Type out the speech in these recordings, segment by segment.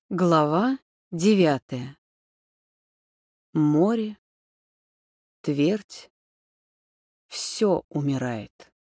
Глава 9. Море, твердь, все умирает.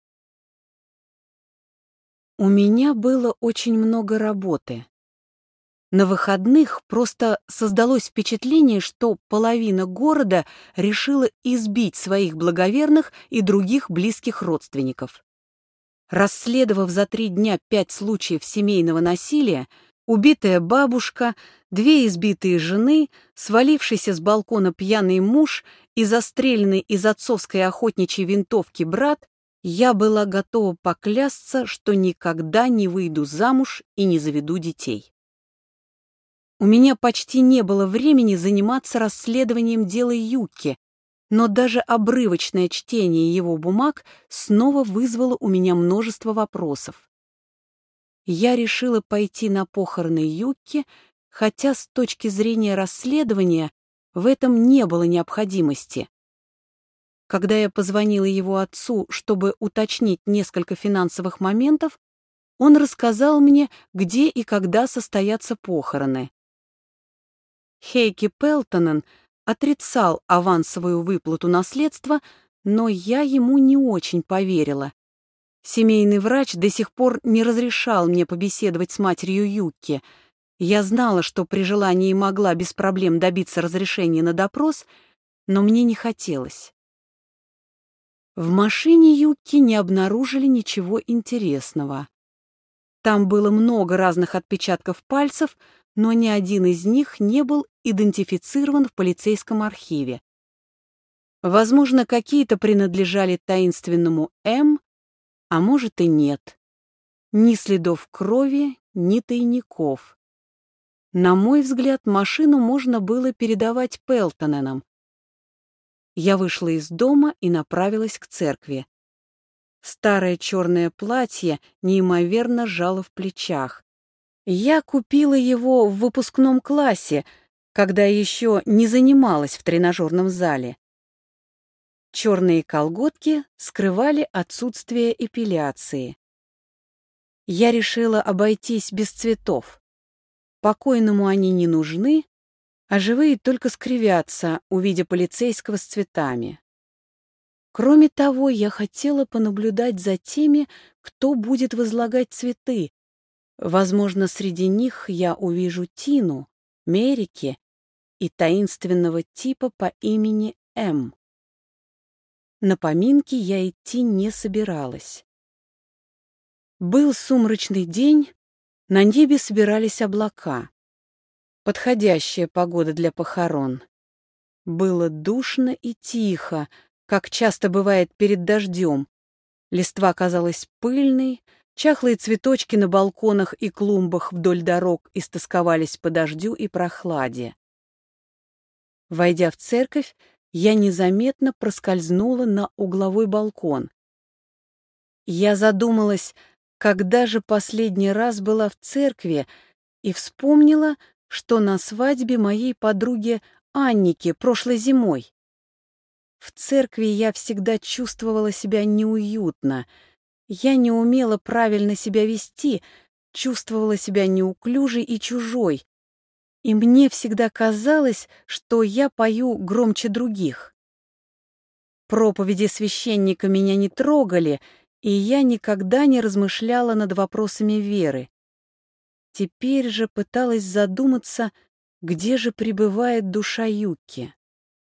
У меня было очень много работы. На выходных просто создалось впечатление, что половина города решила избить своих благоверных и других близких родственников. Расследовав за 3 дня 5 случаев семейного насилия, убитая бабушка, 2 избитые жены, свалившийся с балкона пьяный муж и застреленный из отцовской охотничьей винтовки брат, я была готова поклясться, что никогда не выйду замуж и не заведу детей. У меня почти не было времени заниматься расследованием дела Юкки, но даже обрывочное чтение его бумаг снова вызвало у меня множество вопросов. Я решила пойти на похороны Юкки, хотя с точки зрения расследования в этом не было необходимости. Когда я позвонила его отцу, чтобы уточнить несколько финансовых моментов, он рассказал мне, где и когда состоятся похороны. Хейки Пелтонен отрицал авансовую выплату наследства, но я ему не очень поверила. Семейный врач до сих пор не разрешал мне побеседовать с матерью Юкки. Я знала, что при желании могла без проблем добиться разрешения на допрос, но мне не хотелось. В машине Юкки не обнаружили ничего интересного. Там было много разных отпечатков пальцев, но ни один из них не был идентифицирован в полицейском архиве. Возможно, какие-то принадлежали таинственному М, а может и нет. Ни следов крови, ни тайников. На мой взгляд, машину можно было передавать Пелтоненам. Я вышла из дома и направилась к церкви. Старое черное платье неимоверно жало в плечах. Я купила его в выпускном классе, когда еще не занималась в тренажерном зале. Черные колготки скрывали отсутствие эпиляции. Я решила обойтись без цветов. Покойному они не нужны, а живые только скривятся, увидя полицейского с цветами. Кроме того, я хотела понаблюдать за теми, кто будет возлагать цветы. Возможно, среди них я увижу Тину, Мерики и таинственного типа по имени М. На поминки я идти не собиралась. Был сумрачный день, на небе собирались облака. Подходящая погода для похорон. Было душно и тихо, как часто бывает перед дождем. Листва казалась пыльной, чахлые цветочки на балконах и клумбах вдоль дорог истосковались по дождю и прохладе. Войдя в церковь, я незаметно проскользнула на угловой балкон. Я задумалась, когда же последний раз была в церкви, и вспомнила, что на свадьбе моей подруги Анники прошлой зимой. В церкви я всегда чувствовала себя неуютно. Я не умела правильно себя вести, чувствовала себя неуклюжей и чужой. И мне всегда казалось, что я пою громче других. Проповеди священника меня не трогали, и я никогда не размышляла над вопросами веры. Теперь же пыталась задуматься, где же пребывает душа Юкки.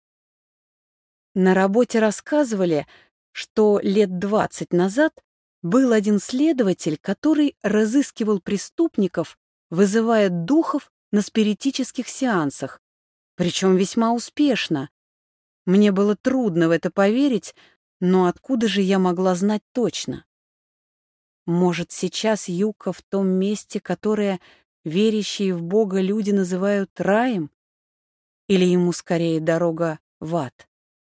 На работе рассказывали, что лет 20 назад был один следователь, который разыскивал преступников, вызывая духов на спиритических сеансах, причем весьма успешно. Мне было трудно в это поверить, но откуда же я могла знать точно? Может, сейчас Юкка в том месте, которое верящие в Бога люди называют раем? Или ему скорее дорога в ад?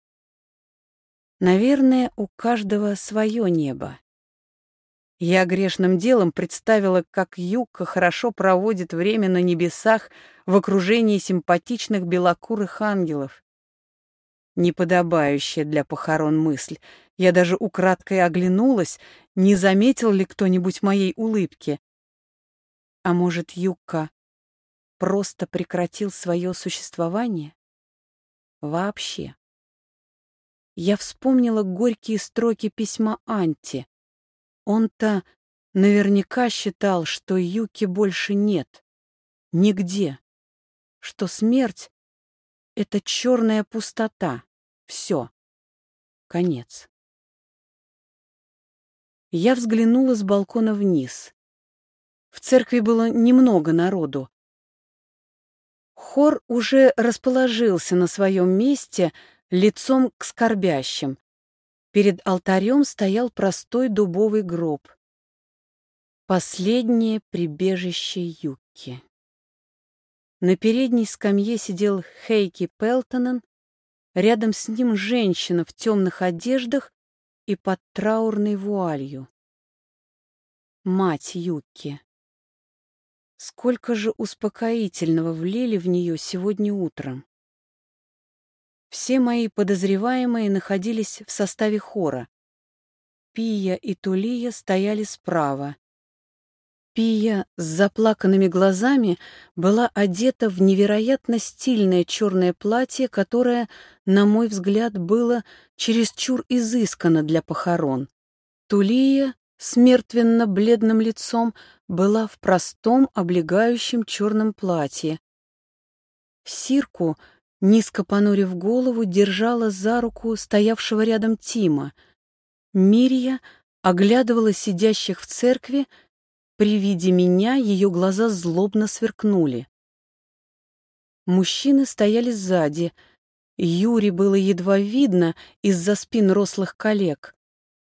Наверное, у каждого свое небо. Я грешным делом представила, как Юкка хорошо проводит время на небесах в окружении симпатичных белокурых ангелов. Неподобающая для похорон мысль. Я даже украдкой оглянулась, не заметил ли кто-нибудь моей улыбки. А может, Юкка просто прекратил свое существование? Вообще. Я вспомнила горькие строки письма Анти. Он-то наверняка считал, что Юки больше нет. Нигде. Что смерть — это черная пустота. Все. Конец. Я взглянула с балкона вниз. В церкви было немного народу. Хор уже расположился на своем месте лицом к скорбящим. Перед алтарем стоял простой дубовый гроб. Последнее прибежище Юки. На передней скамье сидел Хейки Пелтонен, рядом с ним женщина в темных одеждах и под траурной вуалью. Мать Юки. Сколько же успокоительного влили в нее сегодня утром. Все мои подозреваемые находились в составе хора. Пия и Тулия стояли справа. Пия с заплаканными глазами была одета в невероятно стильное черное платье, которое, на мой взгляд, было чересчур изысканно для похорон. Тулия с мертвенно-бледным лицом была в простом облегающем черном платье. Сирку, низко понурив голову, держала за руку стоявшего рядом Тима. Мирья оглядывала сидящих в церкви. При виде меня ее глаза злобно сверкнули. Мужчины стояли сзади. Юре было едва видно из-за спин рослых коллег.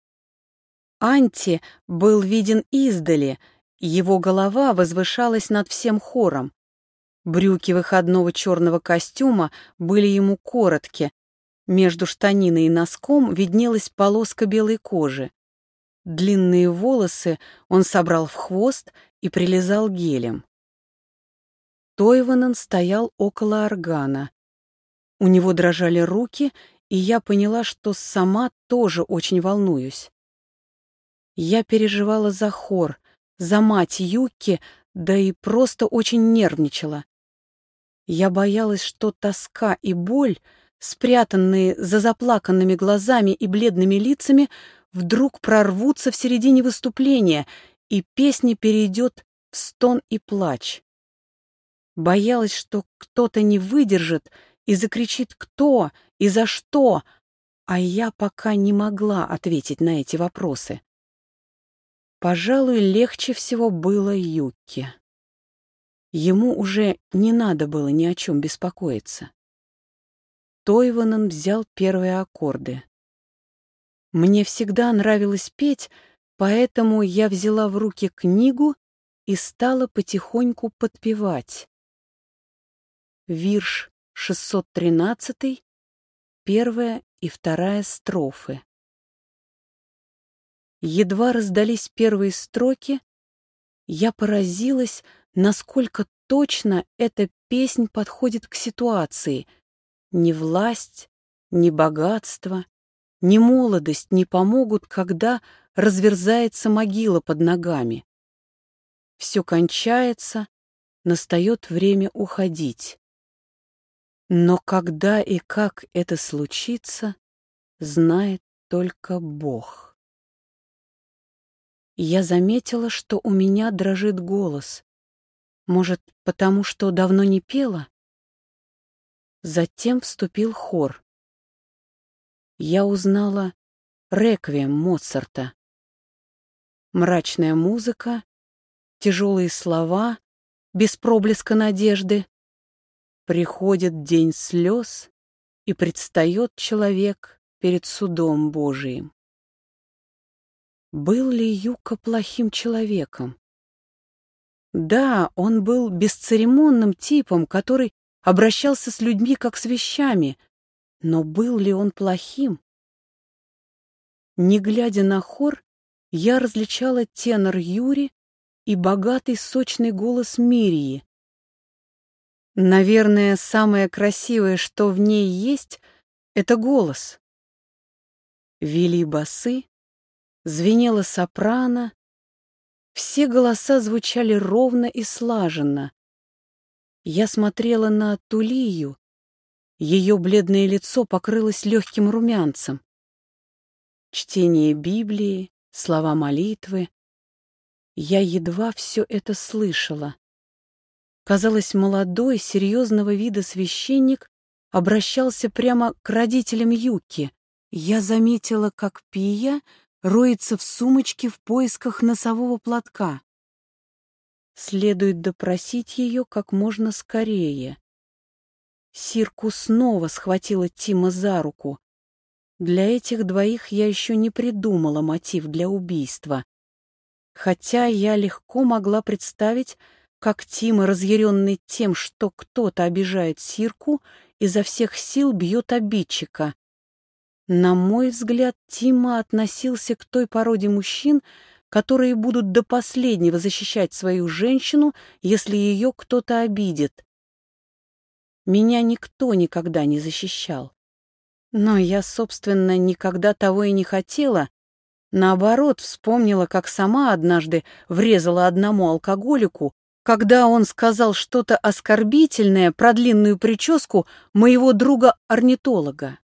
Анти был виден издали, его голова возвышалась над всем хором. Брюки выходного черного костюма были ему коротки, между штаниной и носком виднелась полоска белой кожи. Длинные волосы он собрал в хвост и прилизал гелем. Тойванен стоял около органа. У него дрожали руки, и я поняла, что сама тоже очень волнуюсь. Я переживала за хор, за мать Юки, да и просто очень нервничала. Я боялась, что тоска и боль, спрятанные за заплаканными глазами и бледными лицами, вдруг прорвутся в середине выступления, и песня перейдет в стон и плач. Боялась, что кто-то не выдержит и закричит «Кто?» и «За что?», а я пока не могла ответить на эти вопросы. Пожалуй, легче всего было Юки. Ему уже не надо было ни о чем беспокоиться. Тойванен взял первые аккорды. Мне всегда нравилось петь, поэтому я взяла в руки книгу и стала потихоньку подпевать. Вирш 613, первая и вторая строфы. Едва раздались первые строки, я поразилась, насколько точно эта песнь подходит к ситуации. Ни власть, ни богатство, ни молодость не помогут, когда разверзается могила под ногами. Все кончается, настает время уходить. Но когда и как это случится, знает только Бог. Я заметила, что у меня дрожит голос. Может, потому что давно не пела? Затем вступил хор. Я узнала реквием Моцарта. Мрачная музыка, тяжелые слова, без проблеска надежды. Приходит день слез, и предстает человек перед судом Божиим. Был ли Юка плохим человеком? Да, он был бесцеремонным типом, который обращался с людьми как с вещами, но был ли он плохим? Не глядя на хор, я различала тенор Юри и богатый сочный голос Мирии. Наверное, самое красивое, что в ней есть, это голос. Вели басы, звенела сопрано, все голоса звучали ровно и слаженно. Я смотрела на Тулию. Ее бледное лицо покрылось легким румянцем. Чтение Библии, слова молитвы. Я едва все это слышала. Казалось, молодой, серьезного вида священник обращался прямо к родителям Юки. Я заметила, как Пия роется в сумочке в поисках носового платка. Следует допросить ее как можно скорее. Сирку снова схватила Тима за руку. Для этих двоих я еще не придумала мотив для убийства. Хотя я легко могла представить, как Тима, разъяренный тем, что кто-то обижает Сирку, изо всех сил бьет обидчика. На мой взгляд, Тима относился к той породе мужчин, которые будут до последнего защищать свою женщину, если ее кто-то обидит. Меня никто никогда не защищал. Но я, собственно, никогда того и не хотела. Наоборот, вспомнила, как сама однажды врезала одному алкоголику, когда он сказал что-то оскорбительное про длинную прическу моего друга-орнитолога.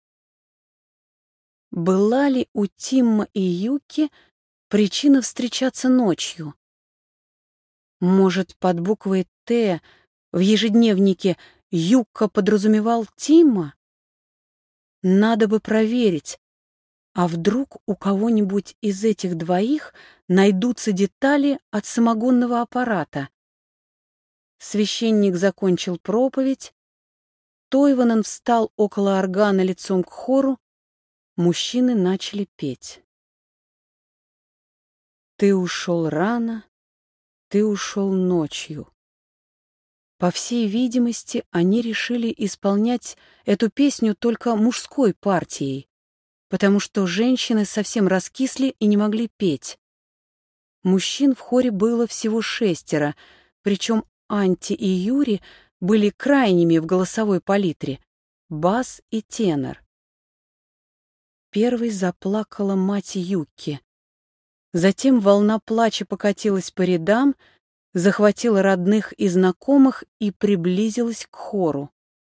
Была ли у Тимма и Юки причина встречаться ночью? Может, под буквой «Т» в ежедневнике Юка подразумевал Тимма? Надо бы проверить. А вдруг у кого-нибудь из этих двоих найдутся детали от самогонного аппарата? Священник закончил проповедь. Тойванен встал около органа лицом к хору. Мужчины начали петь. «Ты ушел рано, ты ушел ночью». По всей видимости, они решили исполнять эту песню только мужской партией, потому что женщины совсем раскисли и не могли петь. Мужчин в хоре было всего 6, причем Анти и Юри были крайними в голосовой палитре — бас и тенор. Первой заплакала мать Юки. Затем волна плача покатилась по рядам, захватила родных и знакомых и приблизилась к хору.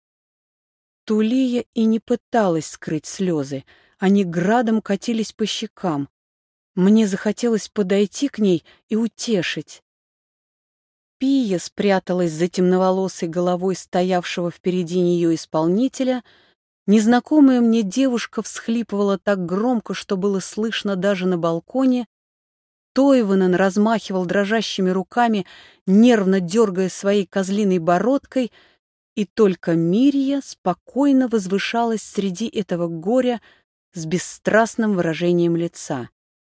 Тулия и не пыталась скрыть слезы, они градом катились по щекам. Мне захотелось подойти к ней и утешить. Пия спряталась за темноволосой головой стоявшего впереди нее исполнителя. Незнакомая мне девушка всхлипывала так громко, что было слышно даже на балконе. Тойванен размахивал дрожащими руками, нервно дергая своей козлиной бородкой, и только Мирья спокойно возвышалась среди этого горя с бесстрастным выражением лица.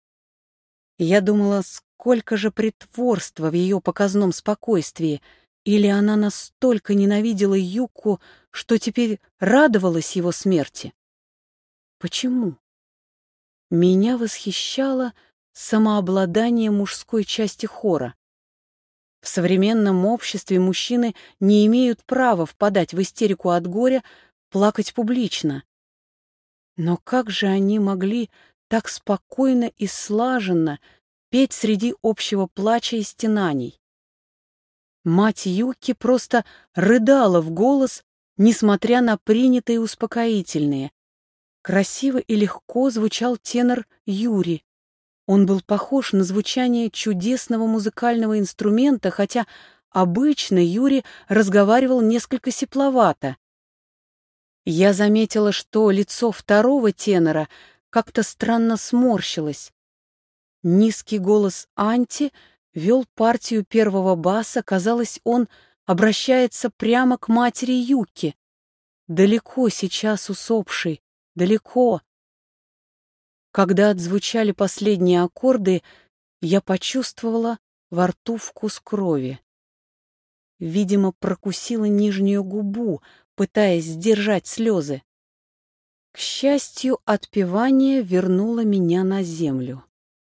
Я думала, сколько же притворства в ее показном спокойствии, или она настолько ненавидела Юку, что теперь радовалась его смерти. Почему? Меня восхищало самообладание мужской части хора. В современном обществе мужчины не имеют права впадать в истерику от горя, плакать публично. Но как же они могли так спокойно и слаженно петь среди общего плача и стенаний? Мать Юки просто рыдала в голос, несмотря на принятые успокоительные. Красиво и легко звучал тенор Юри. Он был похож на звучание чудесного музыкального инструмента, хотя обычно Юри разговаривал несколько сипловато. Я заметила, что лицо второго тенора как-то странно сморщилось. Низкий голос Анти вел партию первого баса, казалось, он обращается прямо к матери Юки. Далеко сейчас усопшей, далеко. Когда отзвучали последние аккорды, я почувствовала во рту вкус крови. Видимо, прокусила нижнюю губу, пытаясь сдержать слезы. К счастью, отпевание вернуло меня на землю.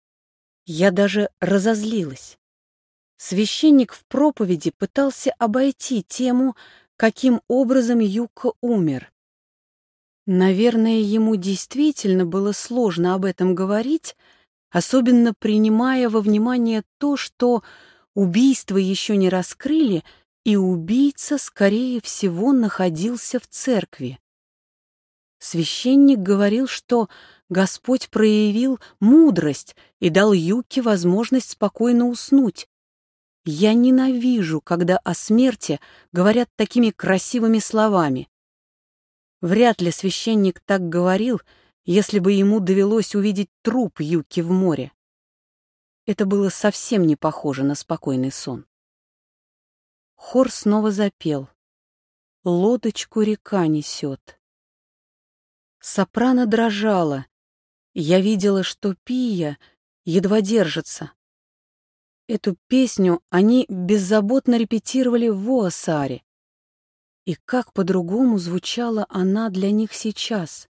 Я даже разозлилась. Священник в проповеди пытался обойти тему, каким образом Юка умер. Наверное, ему действительно было сложно об этом говорить, особенно принимая во внимание то, что убийство еще не раскрыли и убийца, скорее всего, находился в церкви. Священник говорил, что Господь проявил мудрость и дал Юке возможность спокойно уснуть. Я ненавижу, когда о смерти говорят такими красивыми словами. Вряд ли священник так говорил, если бы ему довелось увидеть труп Юки в море. Это было совсем не похоже на спокойный сон. Хор снова запел. Лодочку река несет. Сопрано дрожала. Я видела, что Пия едва держится. Эту песню они беззаботно репетировали в Уассаре. И как по-другому звучала она для них сейчас.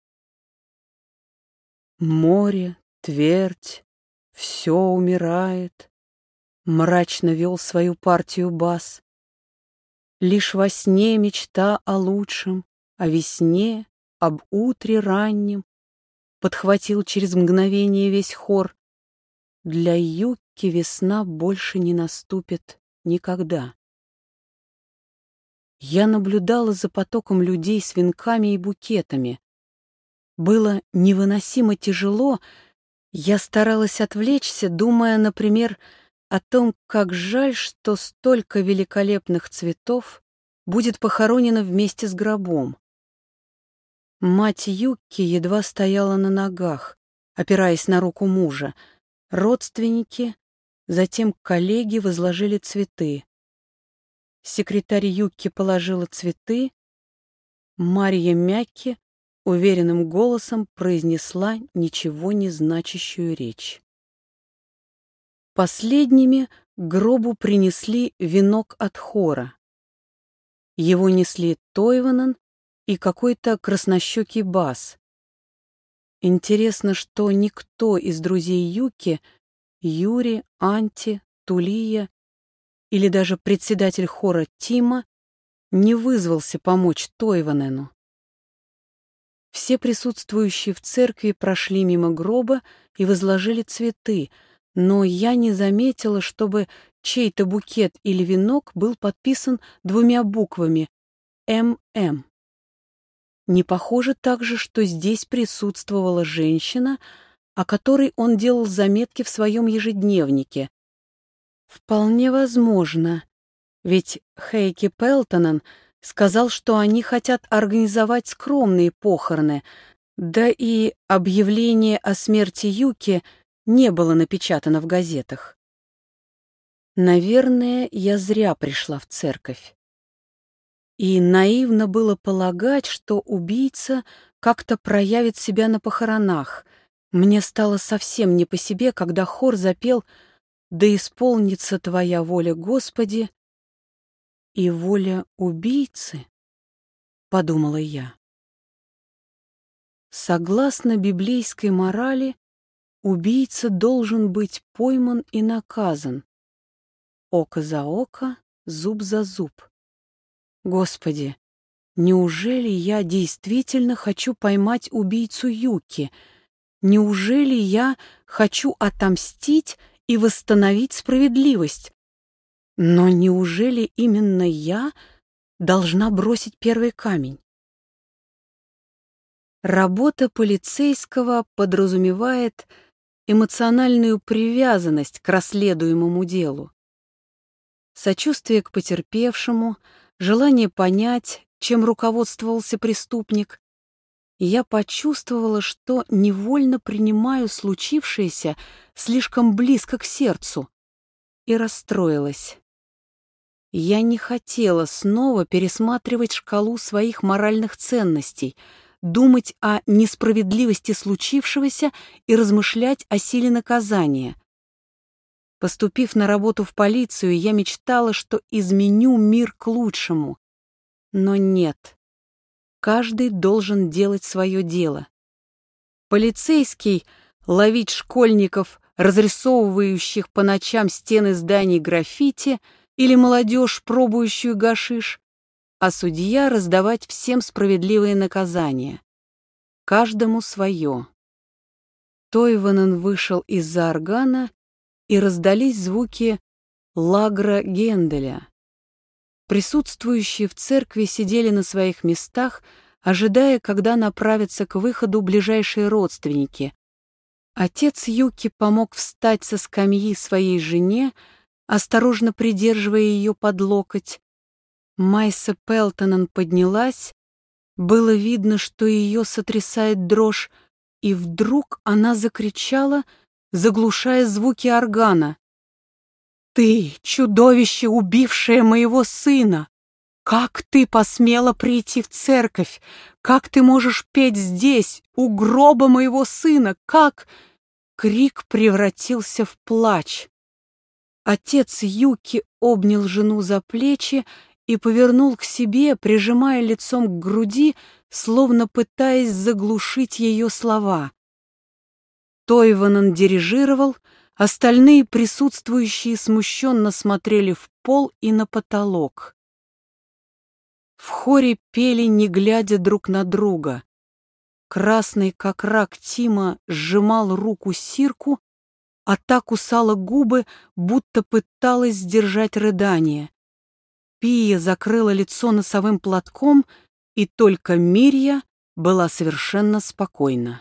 Море, твердь, все умирает. Мрачно вел свою партию бас. Лишь во сне мечта о лучшем, о весне, об утре раннем. Подхватил через мгновение весь хор. Для Юки весна больше не наступит никогда. Я наблюдала за потоком людей с венками и букетами. Было невыносимо тяжело. Я старалась отвлечься, думая, например, о том, как жаль, что столько великолепных цветов будет похоронено вместе с гробом. Мать Юки едва стояла на ногах, опираясь на руку мужа. Родственники, затем коллеги возложили цветы. Секретарь Юки положила цветы. Марья Мякки уверенным голосом произнесла ничего не значащую речь. Последними к гробу принесли венок от хора. Его несли Тойванен и какой-то краснощекий бас. Интересно, что никто из друзей Юки, Юри, Анти, Тулия или даже председатель хора Тима не вызвался помочь Тойванену. Все присутствующие в церкви прошли мимо гроба и возложили цветы, но я не заметила, чтобы чей-то букет или венок был подписан 2 буквами «ММ». Не похоже также, что здесь присутствовала женщина, о которой он делал заметки в своем ежедневнике. Вполне возможно, ведь Хейки Пелтонен сказал, что они хотят организовать скромные похороны, да и объявление о смерти Юки не было напечатано в газетах. Наверное, я зря пришла в церковь. И наивно было полагать, что убийца как-то проявит себя на похоронах. Мне стало совсем не по себе, когда хор запел «Да исполнится Твоя воля, Господи», и воля убийцы, подумала я. Согласно библейской морали, убийца должен быть пойман и наказан. Око за око, зуб за зуб. Господи, неужели я действительно хочу поймать убийцу Юки? Неужели я хочу отомстить и восстановить справедливость? Но неужели именно я должна бросить первый камень? Работа полицейского подразумевает эмоциональную привязанность к расследуемому делу. Сочувствие к потерпевшему, желание понять, чем руководствовался преступник. И я почувствовала, что невольно принимаю случившееся слишком близко к сердцу, и расстроилась. Я не хотела снова пересматривать шкалу своих моральных ценностей, думать о несправедливости случившегося и размышлять о силе наказания. Поступив на работу в полицию, я мечтала, что изменю мир к лучшему. Но нет. Каждый должен делать свое дело. Полицейский — ловить школьников, разрисовывающих по ночам стены зданий граффити, или молодежь, пробующую гашиш, а судья — раздавать всем справедливые наказания. Каждому свое. Тойванен вышел из-за органа, и раздались звуки Лагра Генделя. Присутствующие в церкви сидели на своих местах, ожидая, когда направятся к выходу ближайшие родственники. Отец Юки помог встать со скамьи своей жене, осторожно придерживая ее под локоть. Майса Пелтонен поднялась, было видно, что ее сотрясает дрожь, и вдруг она закричала, заглушая звуки органа. «Ты, чудовище, убившее моего сына! Как ты посмела прийти в церковь? Как ты можешь петь здесь, у гроба моего сына? Как...» Крик превратился в плач. Отец Юки обнял жену за плечи и повернул к себе, прижимая лицом к груди, словно пытаясь заглушить ее слова. Тойванен дирижировал, остальные присутствующие смущенно смотрели в пол и на потолок. В хоре пели, не глядя друг на друга. Красный, как рак, Тима сжимал руку Сирку, а та кусала губы, будто пыталась сдержать рыдание. Пия закрыла лицо носовым платком, и только Мирья была совершенно спокойна.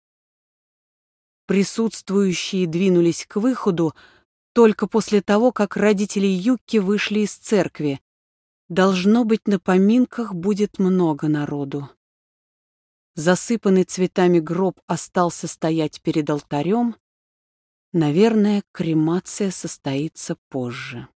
Присутствующие двинулись к выходу только после того, как родители Юки вышли из церкви. Должно быть, на поминках будет много народу. Засыпанный цветами гроб остался стоять перед алтарем. Наверное, кремация состоится позже.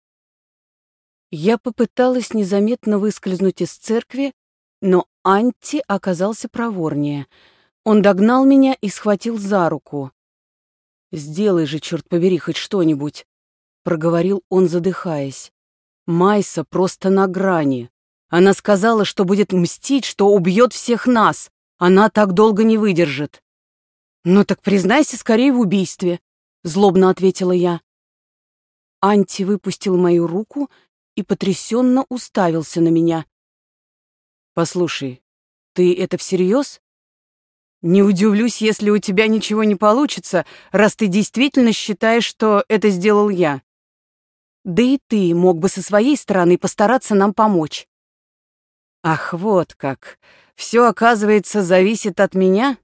Я попыталась незаметно выскользнуть из церкви, но Анти оказался проворнее. Он догнал меня и схватил за руку. «Сделай же, черт побери, хоть что-нибудь», — проговорил он, задыхаясь. «Майса просто на грани. Она сказала, что будет мстить, что убьет всех нас. Она так долго не выдержит». «Ну так признайся скорее в убийстве», — злобно ответила я. Анти выпустил мою руку и потрясенно уставился на меня. «Послушай, ты это всерьез? Не удивлюсь, если у тебя ничего не получится, раз ты действительно считаешь, что это сделал я. Да и ты мог бы со своей стороны постараться нам помочь». «Ах, вот как! Все, оказывается, зависит от меня?»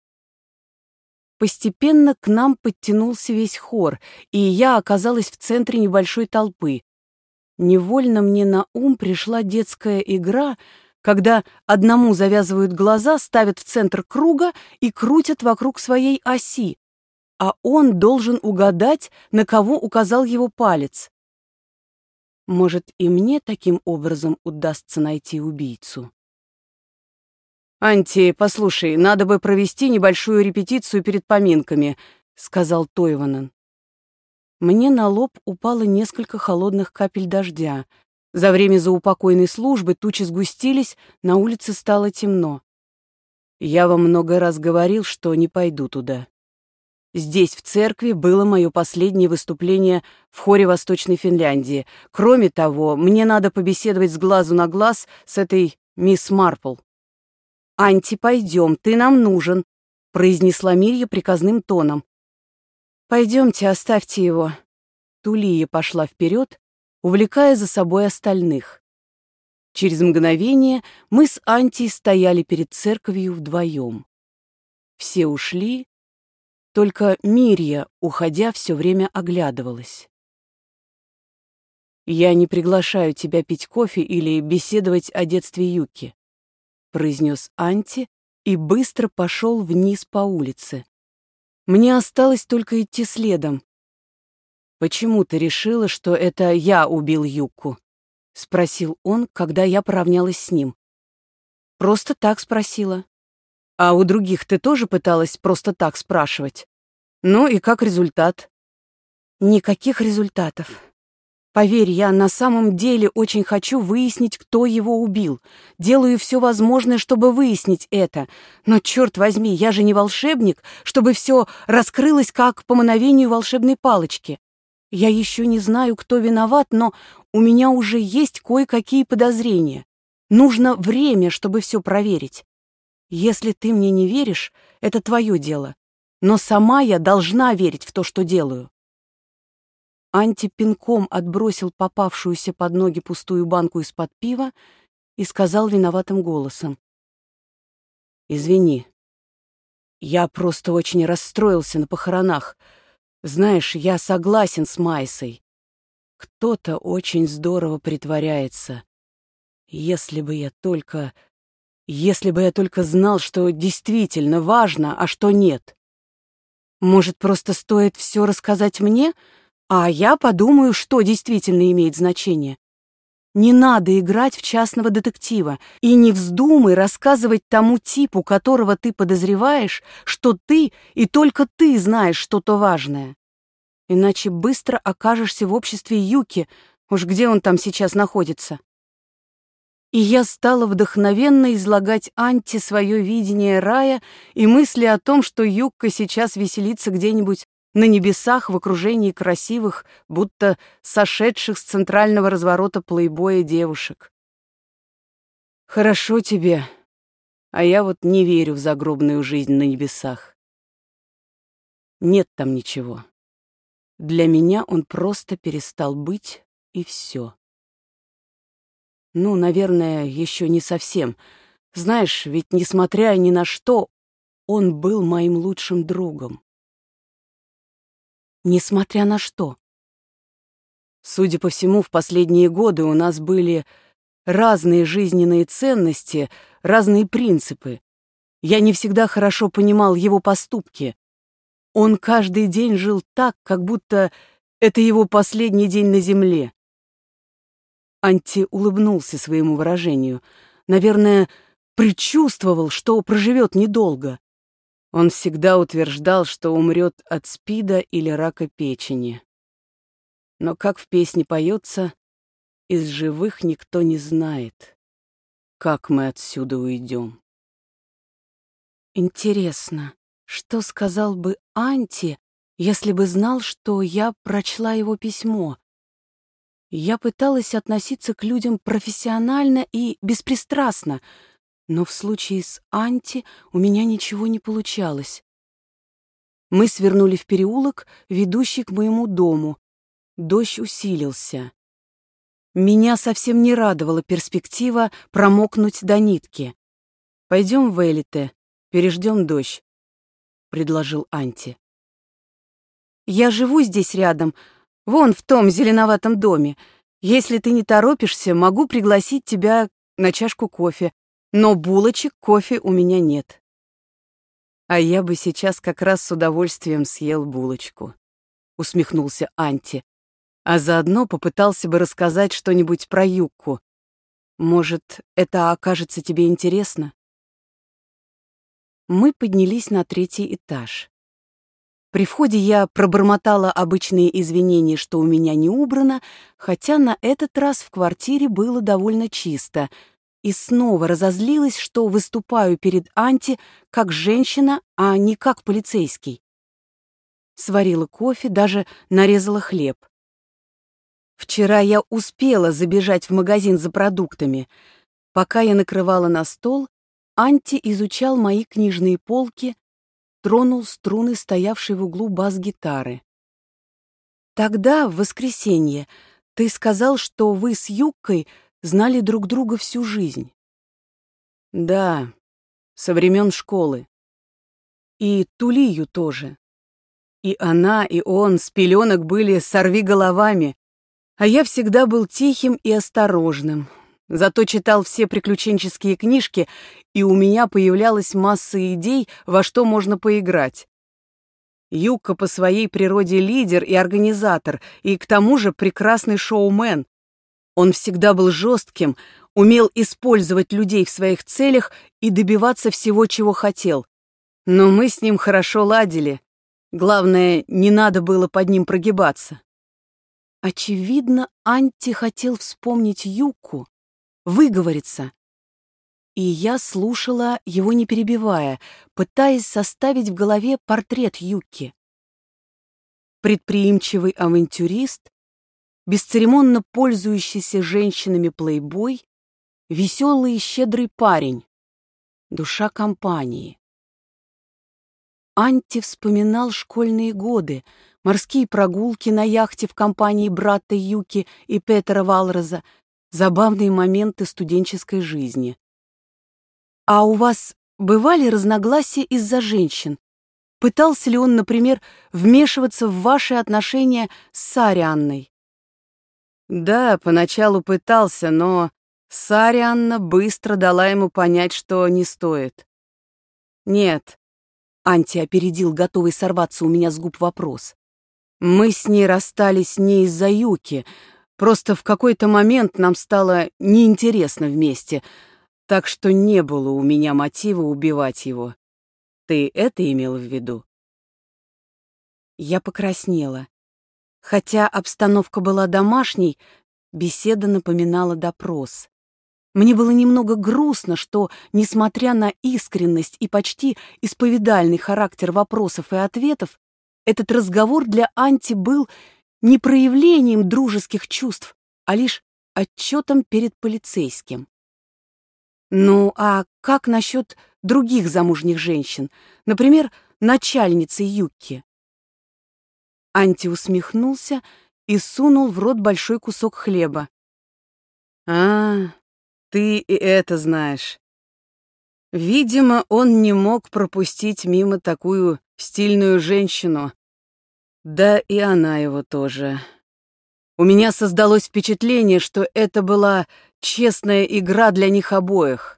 Постепенно к нам подтянулся весь хор, и я оказалась в центре небольшой толпы. Невольно мне на ум пришла детская игра, когда одному завязывают глаза, ставят в центр круга и крутят вокруг своей оси, а он должен угадать, на кого указал его палец. Может, и мне таким образом удастся найти убийцу? «Анти, послушай, надо бы провести небольшую репетицию перед поминками», — сказал Тойванен. Мне на лоб упало несколько холодных капель дождя. За время заупокойной службы тучи сгустились, на улице стало темно. Я вам много раз говорил, что не пойду туда. Здесь, в церкви, было мое последнее выступление в хоре Восточной Финляндии. Кроме того, мне надо побеседовать с глазу на глаз с этой мисс Марпл. «Анти, пойдем, ты нам нужен», — произнесла Мирья приказным тоном. «Пойдемте, оставьте его». Тулия пошла вперед, увлекая за собой остальных. Через мгновение мы с Анти стояли перед церковью вдвоем. Все ушли, только Мирья, уходя, все время оглядывалась. «Я не приглашаю тебя пить кофе или беседовать о детстве Юки», — произнес Анти и быстро пошел вниз по улице. Мне осталось только идти следом. «Почему ты решила, что это я убил Юку?» — спросил он, когда я поравнялась с ним. «Просто так спросила». «А у других ты тоже пыталась просто так спрашивать? Ну и как результат?» «Никаких результатов. Поверь, я на самом деле очень хочу выяснить, кто его убил. Делаю все возможное, чтобы выяснить это. Но, черт возьми, я же не волшебник, чтобы все раскрылось как по мановению волшебной палочки. Я еще не знаю, кто виноват, но у меня уже есть кое-какие подозрения. Нужно время, чтобы все проверить. Если ты мне не веришь, это твое дело. Но сама я должна верить в то, что делаю». Анти пинком отбросил попавшуюся под ноги пустую банку из-под пива и сказал виноватым голосом: «Извини, я просто очень расстроился на похоронах. Знаешь, я согласен с Майсой. Кто-то очень здорово притворяется. Если бы я только знал, что действительно важно, а что нет. Может, просто стоит все рассказать мне, а я подумаю, что действительно имеет значение. Не надо играть в частного детектива и не вздумай рассказывать тому типу, которого ты подозреваешь, что ты и только ты знаешь что-то важное. Иначе быстро окажешься в обществе Юки, уж где он там сейчас находится». И я стала вдохновенно излагать Анти свое видение рая и мысли о том, что Юкка сейчас веселится где-нибудь на небесах в окружении красивых, будто сошедших с центрального разворота плейбоя девушек. Хорошо тебе, а я вот не верю в загробную жизнь на небесах. Нет там ничего. Для меня он просто перестал быть, и все. Ну, наверное, еще не совсем. Знаешь, ведь, несмотря ни на что, он был моим лучшим другом. Несмотря на что? Судя по всему, в последние годы у нас были разные жизненные ценности, разные принципы. Я не всегда хорошо понимал его поступки. Он каждый день жил так, как будто это его последний день на земле. Анти улыбнулся своему выражению. Наверное, предчувствовал, что проживет недолго. Он всегда утверждал, что умрет от СПИДа или рака печени. Но, как в песне поется, из живых никто не знает, как мы отсюда уйдем. Интересно, что сказал бы Анти, если бы знал, что я прочла его письмо? Я пыталась относиться к людям профессионально и беспристрастно, но в случае с Анти у меня ничего не получалось. Мы свернули в переулок, ведущий к моему дому. Дождь усилился. Меня совсем не радовала перспектива промокнуть до нитки. «Пойдем в Элите, переждем дождь», — предложил Анти. «Я живу здесь рядом, вон в том зеленоватом доме. Если ты не торопишься, могу пригласить тебя на чашку кофе, но булочек кофе у меня нет». «А я бы сейчас как раз с удовольствием съел булочку», — усмехнулся Анти, «а заодно попытался бы рассказать что-нибудь про Юкку. Может, это окажется тебе интересно?» Мы поднялись на 3-й этаж. При входе я пробормотала обычные извинения, что у меня не убрано, хотя на этот раз в квартире было довольно чисто, и снова разозлилась, что выступаю перед Анти как женщина, а не как полицейский. Сварила кофе, даже нарезала хлеб. Вчера я успела забежать в магазин за продуктами. Пока я накрывала на стол, Анти изучал мои книжные полки, тронул струны, стоявшей в углу бас-гитары. «Тогда, в воскресенье, ты сказал, что вы с Юккой знали друг друга всю жизнь». «Да, со времен школы. И Тулию тоже. И она, и он с пеленок были сорвиголовами, а я всегда был тихим и осторожным. Зато читал все приключенческие книжки, и у меня появлялась масса идей, во что можно поиграть. Юкка по своей природе лидер и организатор, и к тому же прекрасный шоумен. Он всегда был жестким, умел использовать людей в своих целях и добиваться всего, чего хотел. Но мы с ним хорошо ладили. Главное, не надо было под ним прогибаться. Очевидно, Анти хотел вспомнить Юкку, выговориться. И я слушала его, не перебивая, пытаясь составить в голове портрет Юкки. Предприимчивый авантюрист, бесцеремонно пользующийся женщинами плейбой, веселый и щедрый парень, душа компании. Анти вспоминал школьные годы, морские прогулки на яхте в компании брата Юки и Петера Валраза, забавные моменты студенческой жизни. А у вас бывали разногласия из-за женщин? Пытался ли он, например, вмешиваться в ваши отношения с Сарианной? Да, поначалу пытался, но Сарианна быстро дала ему понять, что не стоит. Нет, Анти опередил, готовый сорваться у меня с губ вопрос. Мы с ней расстались не из-за Юки, просто в какой-то момент нам стало неинтересно вместе, так что не было у меня мотива убивать его. Ты это имел в виду? Я покраснела. Хотя обстановка была домашней, беседа напоминала допрос. Мне было немного грустно, что, несмотря на искренность и почти исповедальный характер вопросов и ответов, этот разговор для Анти был не проявлением дружеских чувств, а лишь отчетом перед полицейским. Ну, а как насчет других замужних женщин? Например, начальницы Юки? Анти усмехнулся и сунул в рот большой кусок хлеба. «А, ты и это знаешь». Видимо, он не мог пропустить мимо такую стильную женщину. Да и она его тоже. У меня создалось впечатление, что это была честная игра для них обоих.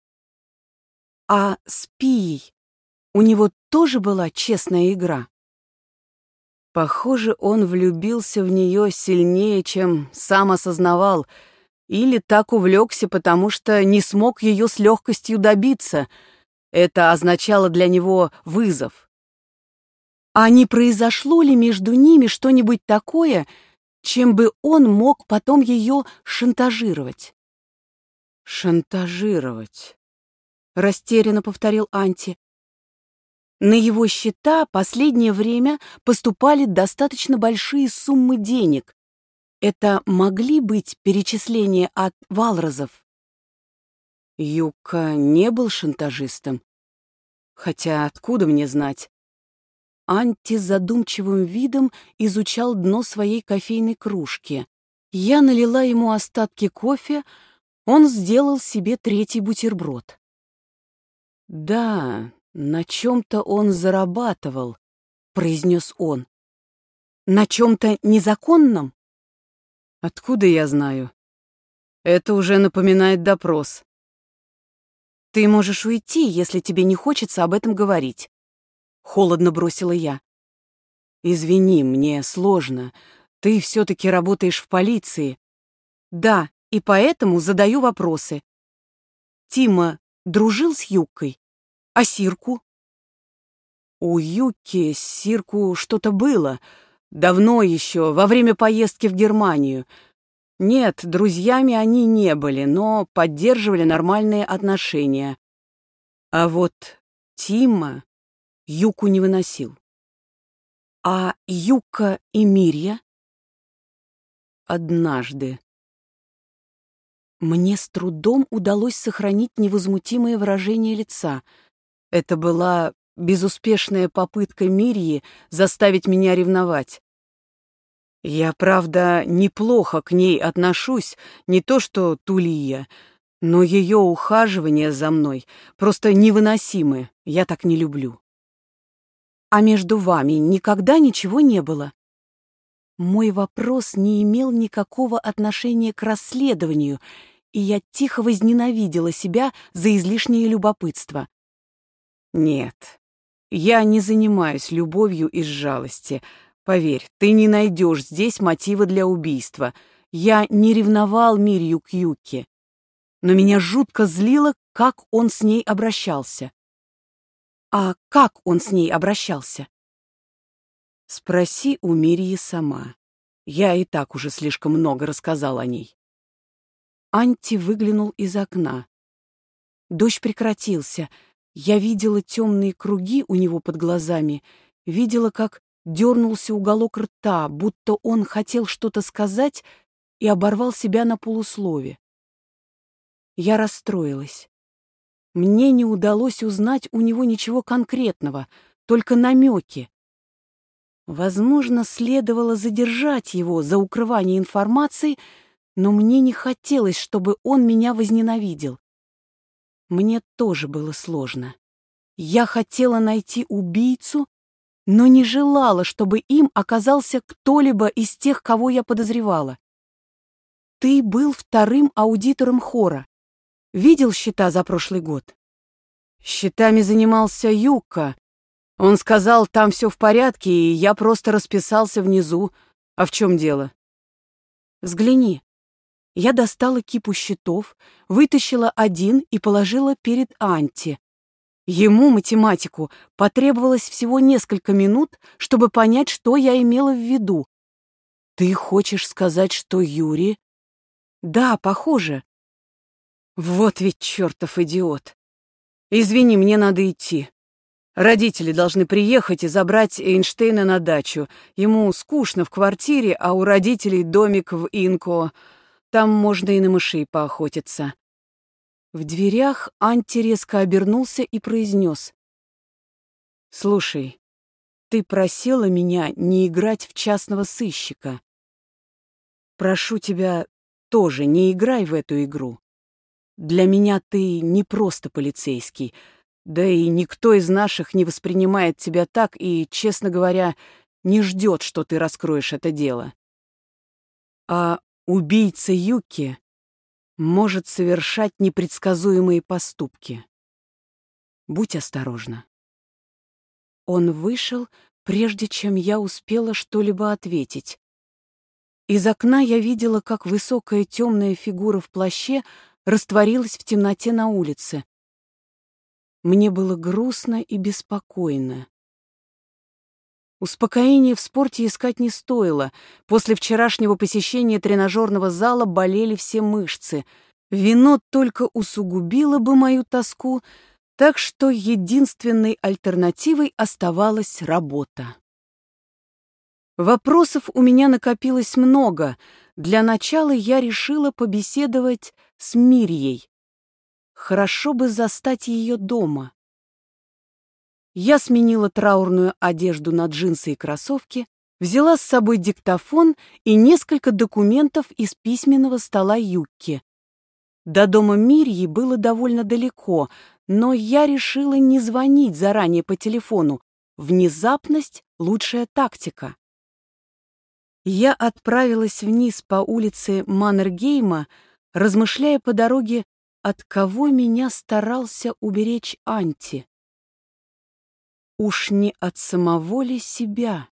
А с Пией у него тоже была честная игра? Похоже, он влюбился в нее сильнее, чем сам осознавал, или так увлекся, потому что не смог ее с легкостью добиться. Это означало для него вызов. А не произошло ли между ними что-нибудь такое, чем бы он мог потом ее шантажировать? «Шантажировать», — растерянно повторил Анти. На его счета последнее время поступали достаточно большие суммы денег. Это могли быть перечисления от Валразов? Юка не был шантажистом. Хотя откуда мне знать? Анти с задумчивым видом изучал дно своей кофейной кружки. Я налила ему остатки кофе, он сделал себе третий бутерброд. Да, на чем-то он зарабатывал, произнес он. На чем-то незаконном? Откуда я знаю? Это уже напоминает допрос. Ты можешь уйти, если тебе не хочется об этом говорить. Холодно бросила я. Извини, мне сложно. Ты все-таки работаешь в полиции. Да, и поэтому задаю вопросы. Тима дружил с Юккой? А Сирку? У Юки с Сирку что-то было. Давно еще, во время поездки в Германию. Нет, друзьями они не были, но поддерживали нормальные отношения. А вот Тима Юку не выносил. А Юка и Мирья? Однажды. Мне с трудом удалось сохранить невозмутимое выражение лица. Это была безуспешная попытка Мирьи заставить меня ревновать. Я, правда, неплохо к ней отношусь, не то что Тулия, но ее ухаживания за мной просто невыносимы, я так не люблю. А между вами никогда ничего не было? Мой вопрос не имел никакого отношения к расследованию, и я тихо возненавидела себя за излишнее любопытство. Нет, я не занимаюсь любовью из жалости. Поверь, ты не найдешь здесь мотива для убийства. Я не ревновал Мирью к Юке, но меня жутко злило, как он с ней обращался. А как он с ней обращался? Спроси у Мирьи сама. Я и так уже слишком много рассказал о ней. Анти выглянул из окна. Дождь прекратился. Я видела темные круги у него под глазами, видела, как дернулся уголок рта, будто он хотел что-то сказать и оборвал себя на полуслове. Я расстроилась. Мне не удалось узнать у него ничего конкретного, только намеки. Возможно, следовало задержать его за укрывание информации, но мне не хотелось, чтобы он меня возненавидел. Мне тоже было сложно. Я хотела найти убийцу, но не желала, чтобы им оказался кто-либо из тех, кого я подозревала. Ты был вторым аудитором хора. Видел счета за прошлый год? Счетами занимался Юка. Он сказал, там все в порядке, и я просто расписался внизу. А в чем дело? Взгляни. Я достала кипу счетов, вытащила один и положила перед Анти. Ему, математику, потребовалось всего несколько минут, чтобы понять, что я имела в виду. Ты хочешь сказать, что Юрий? Да, похоже. Вот ведь чертов идиот. Извини, мне надо идти. Родители должны приехать и забрать Эйнштейна на дачу. Ему скучно в квартире, а у родителей домик в Инко. Там можно и на мышей поохотиться. В дверях Анти резко обернулся и произнес: «Слушай, ты просила меня не играть в частного сыщика. Прошу тебя, тоже не играй в эту игру. Для меня ты не просто полицейский, да и никто из наших не воспринимает тебя так и, честно говоря, не ждет, что ты раскроешь это дело. А убийца Юки может совершать непредсказуемые поступки. Будь осторожна». Он вышел, прежде чем я успела что-либо ответить. Из окна я видела, как высокая темная фигура в плаще растворилась в темноте на улице. Мне было грустно и беспокойно. Успокоения в спорте искать не стоило. После вчерашнего посещения тренажерного зала болели все мышцы. Вино только усугубило бы мою тоску, так что единственной альтернативой оставалась работа. Вопросов у меня накопилось много. Для начала я решила побеседовать с Мирьей. Хорошо бы застать ее дома. Я сменила траурную одежду на джинсы и кроссовки, взяла с собой диктофон и несколько документов из письменного стола Юкки. До дома Мирьи было довольно далеко, но я решила не звонить заранее по телефону. Внезапность — лучшая тактика. Я отправилась вниз по улице Маннергейма, размышляя по дороге, от кого меня старался уберечь Анти. Уж не от самого ли себя?